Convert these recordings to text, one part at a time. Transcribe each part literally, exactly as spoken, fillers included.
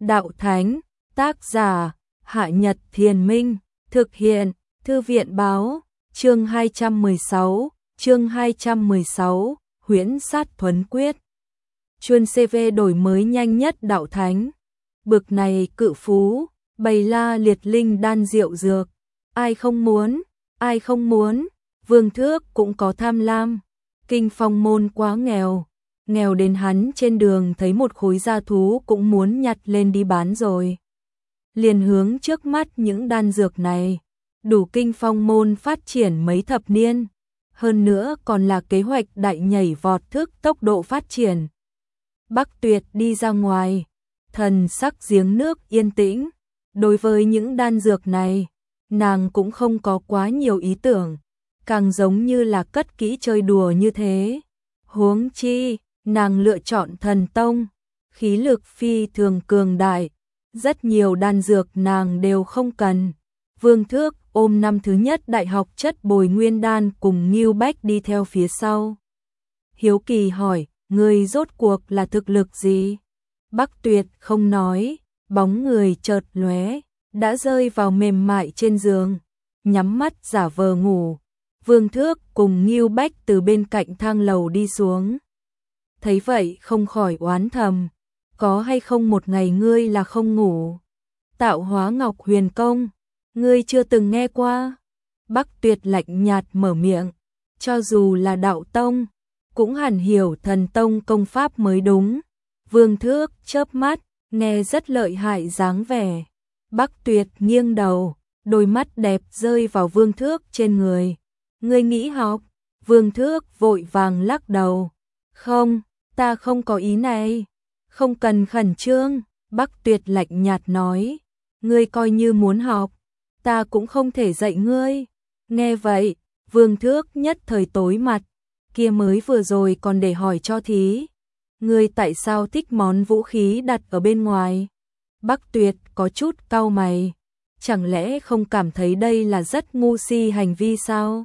Đạo Thánh, tác giả, Hạ Nhật Thiền Minh, thực hiện, Thư viện báo, chương hai trăm mười sáu, chương hai trăm mười sáu, Huyễn Sát Thuấn Quyết. Chuân xê vê đổi mới nhanh nhất Đạo Thánh. Bực này cự phú, bày la liệt linh đan rượu dược. Ai không muốn, ai không muốn, Vương Thước cũng có tham lam. Kinh Phong môn quá nghèo, nghèo đến hắn trên đường thấy một khối da thú cũng muốn nhặt lên đi bán rồi. Liền hướng trước mắt những đan dược này, đủ Kinh Phong môn phát triển mấy thập niên, hơn nữa còn là kế hoạch đại nhảy vọt thức tốc độ phát triển. Bắc Tuyệt đi ra ngoài, thần sắc giếng nước yên tĩnh, đối với những đan dược này, nàng cũng không có quá nhiều ý tưởng, càng giống như là cất kỹ chơi đùa như thế. Huống chi, nàng lựa chọn thần tông, khí lực phi thường cường đại, rất nhiều đan dược nàng đều không cần. Vương Thước ôm năm thứ nhất đại học chất bồi nguyên đan cùng Ngưu Bách đi theo phía sau. Hiếu kỳ hỏi, người rốt cuộc là thực lực gì? Bắc Tuyệt không nói, bóng người chợt lóe, đã rơi vào mềm mại trên giường, nhắm mắt giả vờ ngủ. Vương Thước cùng Ngưu Bách từ bên cạnh thang lầu đi xuống. Thấy vậy không khỏi oán thầm, có hay không một ngày ngươi là không ngủ? Tạo Hóa Ngọc Huyền Công, ngươi chưa từng nghe qua? Bắc Tuyệt lạnh nhạt mở miệng, cho dù là đạo tông, cũng hẳn hiểu thần tông công pháp mới đúng. Vương Thước chớp mắt, nghe rất lợi hại dáng vẻ. Bắc Tuyệt nghiêng đầu, đôi mắt đẹp rơi vào Vương Thước trên người. Ngươi nghĩ học? Vương Thước vội vàng lắc đầu. Không, ta không có ý này. Không cần khẩn trương, Bắc Tuyệt lạnh nhạt nói. Ngươi coi như muốn học, ta cũng không thể dạy ngươi. Nghe vậy, Vương Thước nhất thời tối mặt. Kia mới vừa rồi còn để hỏi cho thí. Ngươi tại sao thích món vũ khí đặt ở bên ngoài? Bắc Tuyệt có chút cau mày. Chẳng lẽ không cảm thấy đây là rất ngu si hành vi sao?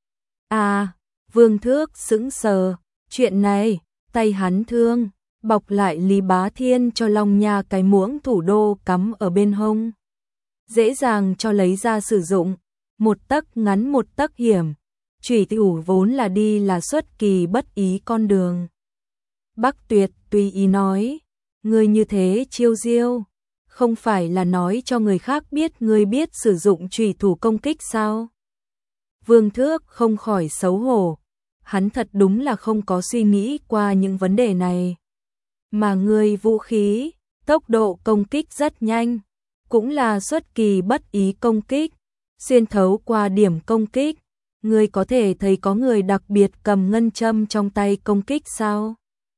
À, Vương Thước sững sờ, chuyện này, tay hắn thương, bọc lại Lý Bá Thiên cho Long Nha cái muỗng thủ đô cắm ở bên hông. Dễ dàng cho lấy ra sử dụng, một tấc ngắn một tấc hiểm, chủy thủ vốn là đi là xuất kỳ bất ý con đường. Bắc Tuyệt tùy ý nói, ngươi như thế chiêu diêu, không phải là nói cho người khác biết ngươi biết sử dụng chủy thủ công kích sao? Vương Thước không khỏi xấu hổ, hắn thật đúng là không có suy nghĩ qua những vấn đề này. Mà ngươi vũ khí, tốc độ công kích rất nhanh, cũng là xuất kỳ bất ý công kích, xuyên thấu qua điểm công kích. Ngươi có thể thấy có người đặc biệt cầm ngân châm trong tay công kích sao?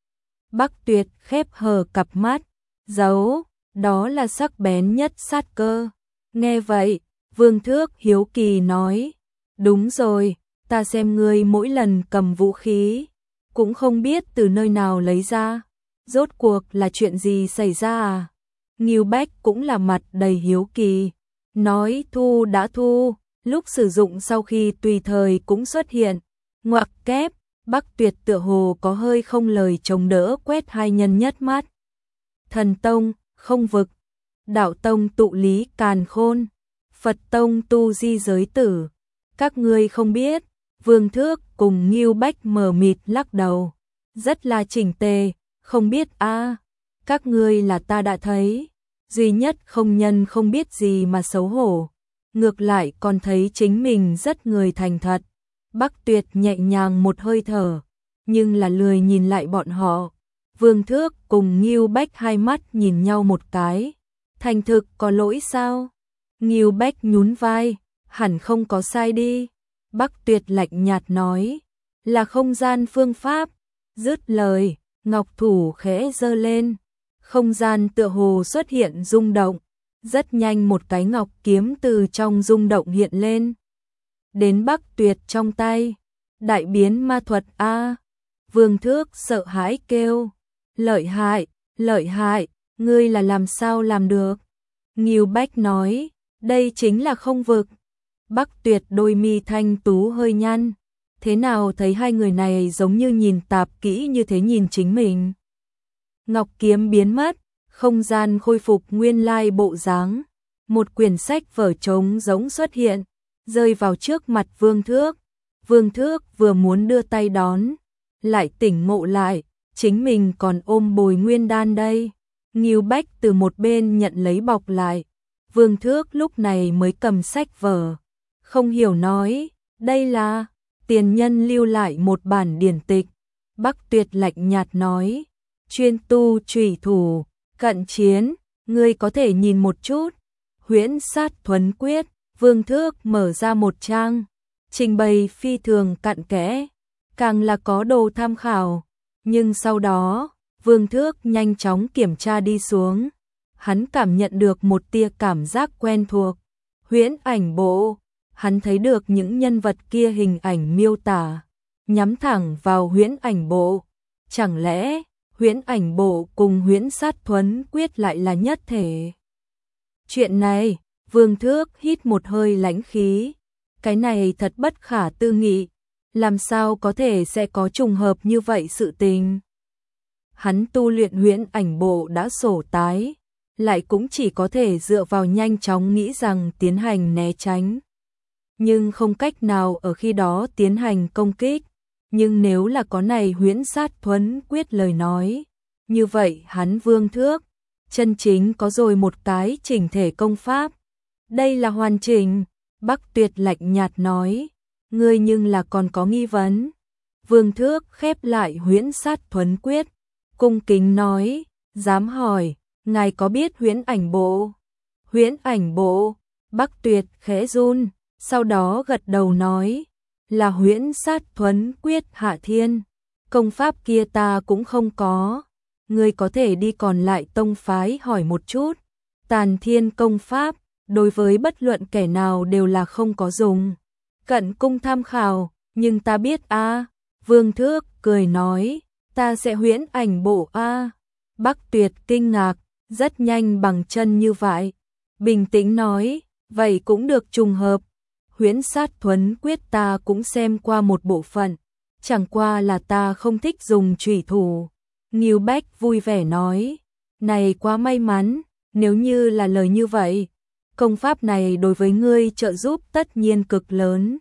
Bắc Tuyệt khép hờ cặp mắt, giấu, đó là sắc bén nhất sát cơ. Nghe vậy, Vương Thước hiếu kỳ nói, đúng rồi, ta xem ngươi mỗi lần cầm vũ khí, cũng không biết từ nơi nào lấy ra, rốt cuộc là chuyện gì xảy ra à? Ngưu Bách cũng là mặt đầy hiếu kỳ, nói thu đã thu, lúc sử dụng sau khi tùy thời cũng xuất hiện, ngoặc kép. Bắc Tuyệt tựa hồ có hơi không lời chống đỡ quét hai nhân nhất mắt. Thần tông, không vực, đạo tông tụ lý càn khôn, Phật tông tu di giới tử. Các ngươi không biết, Vương Thước cùng Ngưu Bách mờ mịt lắc đầu. Rất là chỉnh tề, không biết a à, các ngươi là ta đã thấy. Duy nhất không nhân không biết gì mà xấu hổ. Ngược lại còn thấy chính mình rất người thành thật. Bắc Tuyệt nhẹ nhàng một hơi thở, nhưng là lười nhìn lại bọn họ. Vương Thước cùng Ngưu Bách hai mắt nhìn nhau một cái. Thành thực có lỗi sao? Ngưu Bách nhún vai, hẳn không có sai đi. Bắc Tuyệt lạnh nhạt nói, là không gian phương pháp. Dứt lời, ngọc thủ khẽ giơ lên. Không gian tựa hồ xuất hiện rung động. Rất nhanh một cái ngọc kiếm từ trong rung động hiện lên. Đến Bắc Tuyệt trong tay, đại biến ma thuật a. Vương Thước sợ hãi kêu, lợi hại, lợi hại, ngươi là làm sao làm được? Ngưu Bách nói, đây chính là không vực. Bắc Tuyệt đôi mi thanh tú hơi nhăn, thế nào thấy hai người này giống như nhìn tạp kỹ như thế nhìn chính mình. Ngọc kiếm biến mất, không gian khôi phục nguyên lai bộ dáng. Một quyển sách vở trống giống xuất hiện, rơi vào trước mặt Vương Thước. Vương Thước vừa muốn đưa tay đón, lại tỉnh ngộ lại, chính mình còn ôm Bồi Nguyên Đan đây. Ngưu Bách từ một bên nhận lấy bọc lại. Vương Thước lúc này mới cầm sách vở, không hiểu nói, đây là tiền nhân lưu lại một bản điển tịch. Bắc Tuyệt lạnh nhạt nói, chuyên tu trùy thủ, cận chiến, ngươi có thể nhìn một chút. Huyễn Sát Thuấn Quyết, Vương Thước mở ra một trang, trình bày phi thường cặn kẽ, càng là có đồ tham khảo. Nhưng sau đó, Vương Thước nhanh chóng kiểm tra đi xuống. Hắn cảm nhận được một tia cảm giác quen thuộc. Huyễn Ảnh Bộ, hắn thấy được những nhân vật kia hình ảnh miêu tả, nhắm thẳng vào Huyễn Ảnh Bộ. Chẳng lẽ Huyễn Ảnh Bộ cùng Huyễn Sát Thuấn Quyết lại là nhất thể? Chuyện này, Vương Thước hít một hơi lãnh khí. Cái này thật bất khả tư nghị, làm sao có thể sẽ có trùng hợp như vậy sự tình? Hắn tu luyện Huyễn Ảnh Bộ đã sổ tái, lại cũng chỉ có thể dựa vào nhanh chóng nghĩ rằng tiến hành né tránh, nhưng không cách nào ở khi đó tiến hành công kích. Nhưng nếu là có này Huyễn Sát Thuấn Quyết lời nói, như vậy hắn Vương Thước chân chính có rồi một cái chỉnh thể công pháp. Đây là hoàn chỉnh. Bắc Tuyệt lạnh nhạt nói, ngươi nhưng là còn có nghi vấn. Vương Thước khép lại Huyễn Sát Thuấn Quyết, cung kính nói, dám hỏi, ngài có biết Huyễn Ảnh Bộ? Huyễn Ảnh Bộ? Bắc Tuyệt khẽ run, sau đó gật đầu nói, là Huyễn Sát Thuấn Quyết hạ thiên. Công pháp kia ta cũng không có, ngươi có thể đi còn lại tông phái hỏi một chút. Tàn Thiên công pháp, đối với bất luận kẻ nào đều là không có dùng. Cận cung tham khảo, nhưng ta biết a. À. Vương Thước cười nói, ta sẽ Huyễn Ảnh Bộ a. À. Bắc Tuyệt kinh ngạc, rất nhanh bằng chân như vậy. Bình tĩnh nói, vậy cũng được trùng hợp. Huyễn Sát Thuấn Quyết ta cũng xem qua một bộ phận, chẳng qua là ta không thích dùng chủy thủ. Ngưu Bách vui vẻ nói, này quá may mắn, nếu như là lời như vậy, công pháp này đối với ngươi trợ giúp tất nhiên cực lớn.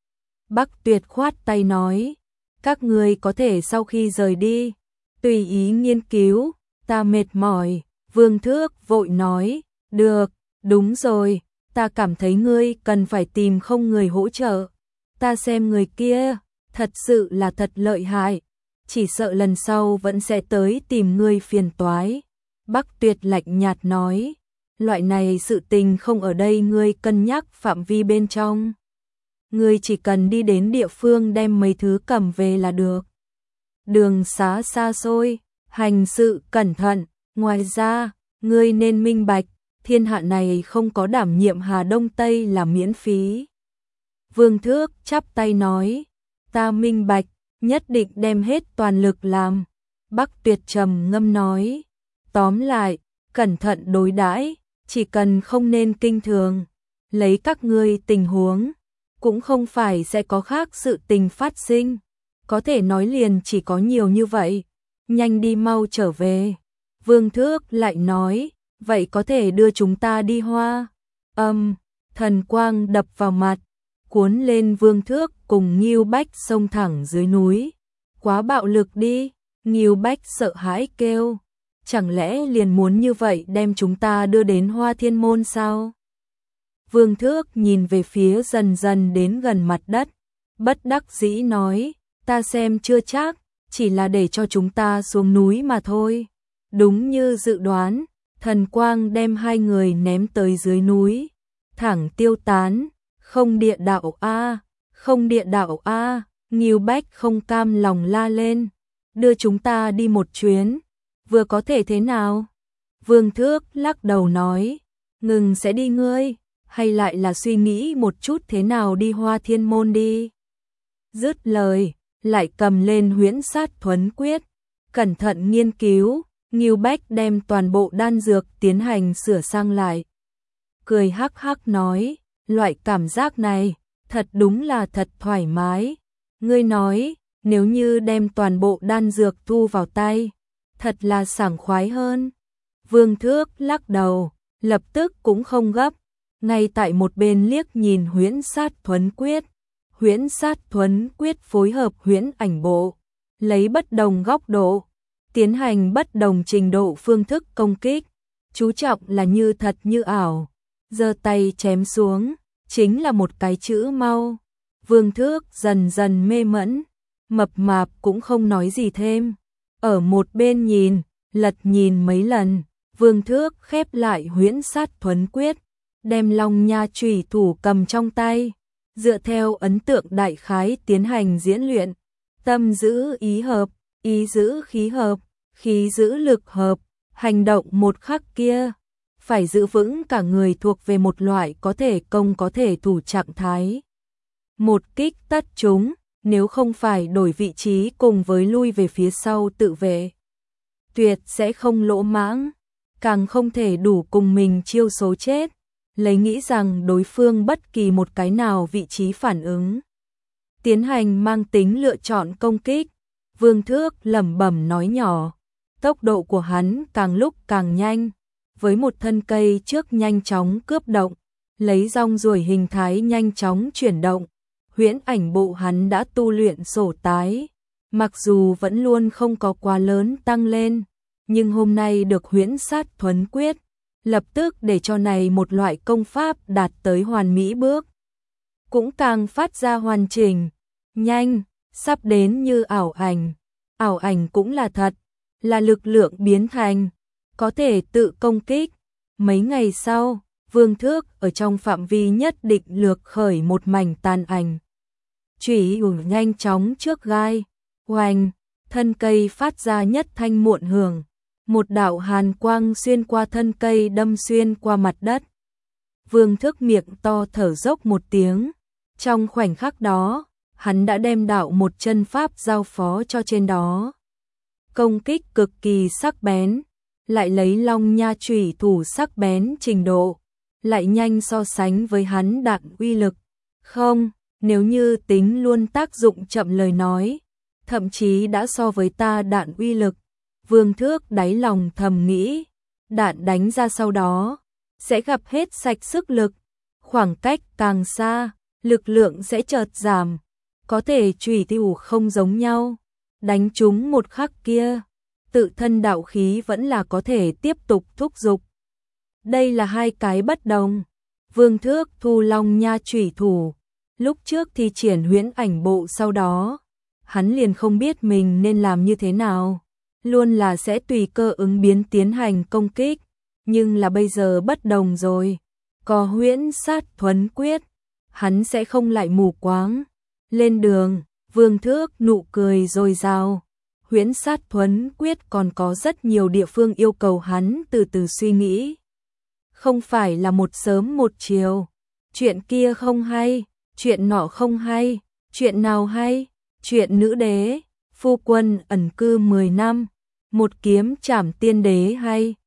Bắc Tuyệt khoát tay nói, các ngươi có thể sau khi rời đi, tùy ý nghiên cứu, ta mệt mỏi. Vương Thước vội nói, được, đúng rồi, ta cảm thấy ngươi cần phải tìm không người hỗ trợ. Ta xem người kia, thật sự là thật lợi hại, chỉ sợ lần sau vẫn sẽ tới tìm ngươi phiền toái. Bắc Tuyệt lạnh nhạt nói, loại này sự tình không ở đây ngươi cân nhắc phạm vi bên trong. Ngươi chỉ cần đi đến địa phương đem mấy thứ cầm về là được. Đường xá xa xôi, hành sự cẩn thận, ngoài ra, ngươi nên minh bạch, thiên hạ này không có đảm nhiệm Hà Đông Tây là miễn phí. Vương Thước chắp tay nói, ta minh bạch, nhất định đem hết toàn lực làm. Bắc Tuyệt trầm ngâm nói, tóm lại, cẩn thận đối đãi, chỉ cần không nên kinh thường, lấy các ngươi tình huống, cũng không phải sẽ có khác sự tình phát sinh, có thể nói liền chỉ có nhiều như vậy, nhanh đi mau trở về. Vương Thước lại nói, vậy có thể đưa chúng ta đi Hoa. Âm, um, thần quang đập vào mặt, cuốn lên Vương Thước cùng Ngưu Bách xông thẳng dưới núi. Quá bạo lực đi, Ngưu Bách sợ hãi kêu, chẳng lẽ liền muốn như vậy đem chúng ta đưa đến Hoa Thiên Môn sao? Vương Thước nhìn về phía dần dần đến gần mặt đất, bất đắc dĩ nói, ta xem chưa chắc, chỉ là để cho chúng ta xuống núi mà thôi. Đúng như dự đoán, thần quang đem hai người ném tới dưới núi, thẳng tiêu tán. Không địa đạo a, không địa đạo a, Ngưu Bách không cam lòng la lên, đưa chúng ta đi một chuyến, vừa có thể thế nào? Vương Thước lắc đầu nói, ngừng sẽ đi ngươi, hay lại là suy nghĩ một chút thế nào đi Hoa Thiên Môn đi. Dứt lời, lại cầm lên Huyễn Sát Thuấn Quyết, cẩn thận nghiên cứu. Ngưu Bách đem toàn bộ đan dược tiến hành sửa sang lại, cười hắc hắc nói, loại cảm giác này, thật đúng là thật thoải mái. Ngươi nói, nếu như đem toàn bộ đan dược thu vào tay, thật là sảng khoái hơn. Vương Thước lắc đầu, lập tức cũng không gấp, ngay tại một bên liếc nhìn Huyễn Sát Thuấn Quyết. Huyễn Sát Thuấn Quyết phối hợp Huyễn Ảnh Bộ, lấy bất đồng góc độ, tiến hành bất đồng trình độ phương thức công kích, chú trọng là như thật như ảo, giơ tay chém xuống, chính là một cái chữ mau. Vương Thước dần dần mê mẫn, mập mạp cũng không nói gì thêm, ở một bên nhìn, lật nhìn mấy lần, Vương Thước khép lại Huyễn Sát Thuấn Quyết, đem Long Nha chủy thủ cầm trong tay, dựa theo ấn tượng đại khái tiến hành diễn luyện, tâm giữ ý hợp, ý giữ khí hợp, khí giữ lực hợp, hành động một khắc kia, phải giữ vững cả người thuộc về một loại có thể công có thể thủ trạng thái. Một kích tất chúng, nếu không phải đổi vị trí cùng với lui về phía sau tự vệ, tuyệt sẽ không lỗ mãng, càng không thể đủ cùng mình chiêu số chết, lấy nghĩ rằng đối phương bất kỳ một cái nào vị trí phản ứng. Tiến hành mang tính lựa chọn công kích, Vương Thước lẩm bẩm nói nhỏ, tốc độ của hắn càng lúc càng nhanh, với một thân cây trước nhanh chóng cướp động, lấy rong ruổi hình thái nhanh chóng chuyển động. Huyễn Ảnh Bộ hắn đã tu luyện sổ tái, mặc dù vẫn luôn không có quá lớn tăng lên, nhưng hôm nay được Huyễn Sát Thuấn Quyết, lập tức để cho này một loại công pháp đạt tới hoàn mỹ bước, cũng càng phát ra hoàn chỉnh, nhanh, sắp đến như ảo ảnh. Ảo ảnh cũng là thật, là lực lượng biến thành, có thể tự công kích. Mấy ngày sau, Vương Thước ở trong phạm vi nhất định lược khởi một mảnh tàn ảnh. Chủy thủ nhanh chóng trước gai, oanh, thân cây phát ra nhất thanh muộn hưởng, một đạo hàn quang xuyên qua thân cây đâm xuyên qua mặt đất. Vương Thước miệng to thở dốc một tiếng, trong khoảnh khắc đó, hắn đã đem đạo một chân pháp giao phó cho trên đó. Công kích cực kỳ sắc bén, lại lấy Long Nha chủy thủ sắc bén trình độ, lại nhanh so sánh với hắn đạn uy lực. Không, nếu như tính luôn tác dụng chậm lời nói, thậm chí đã so với ta đạn uy lực. Vương Thước đáy lòng thầm nghĩ, đạn đánh ra sau đó, sẽ gặp hết sạch sức lực, khoảng cách càng xa, lực lượng sẽ chợt giảm, có thể chủy thủ không giống nhau, đánh trúng một khắc kia, tự thân đạo khí vẫn là có thể tiếp tục thúc giục. Đây là hai cái bất đồng. Vương Thước thu Long Nha chủy thủ, lúc trước thi triển Huyễn Ảnh Bộ sau đó, hắn liền không biết mình nên làm như thế nào, luôn là sẽ tùy cơ ứng biến tiến hành công kích, nhưng là bây giờ bất đồng rồi, có Huyễn Sát Thuấn Quyết, hắn sẽ không lại mù quáng. Lên đường, Vương Thước nụ cười dồi dào. Huyễn Sát Thuấn Quyết còn có rất nhiều địa phương yêu cầu hắn từ từ suy nghĩ. Không phải là một sớm một chiều. Chuyện kia không hay, chuyện nọ không hay, chuyện nào hay, chuyện nữ đế, phu quân ẩn cư mười năm, một kiếm trảm tiên đế hay.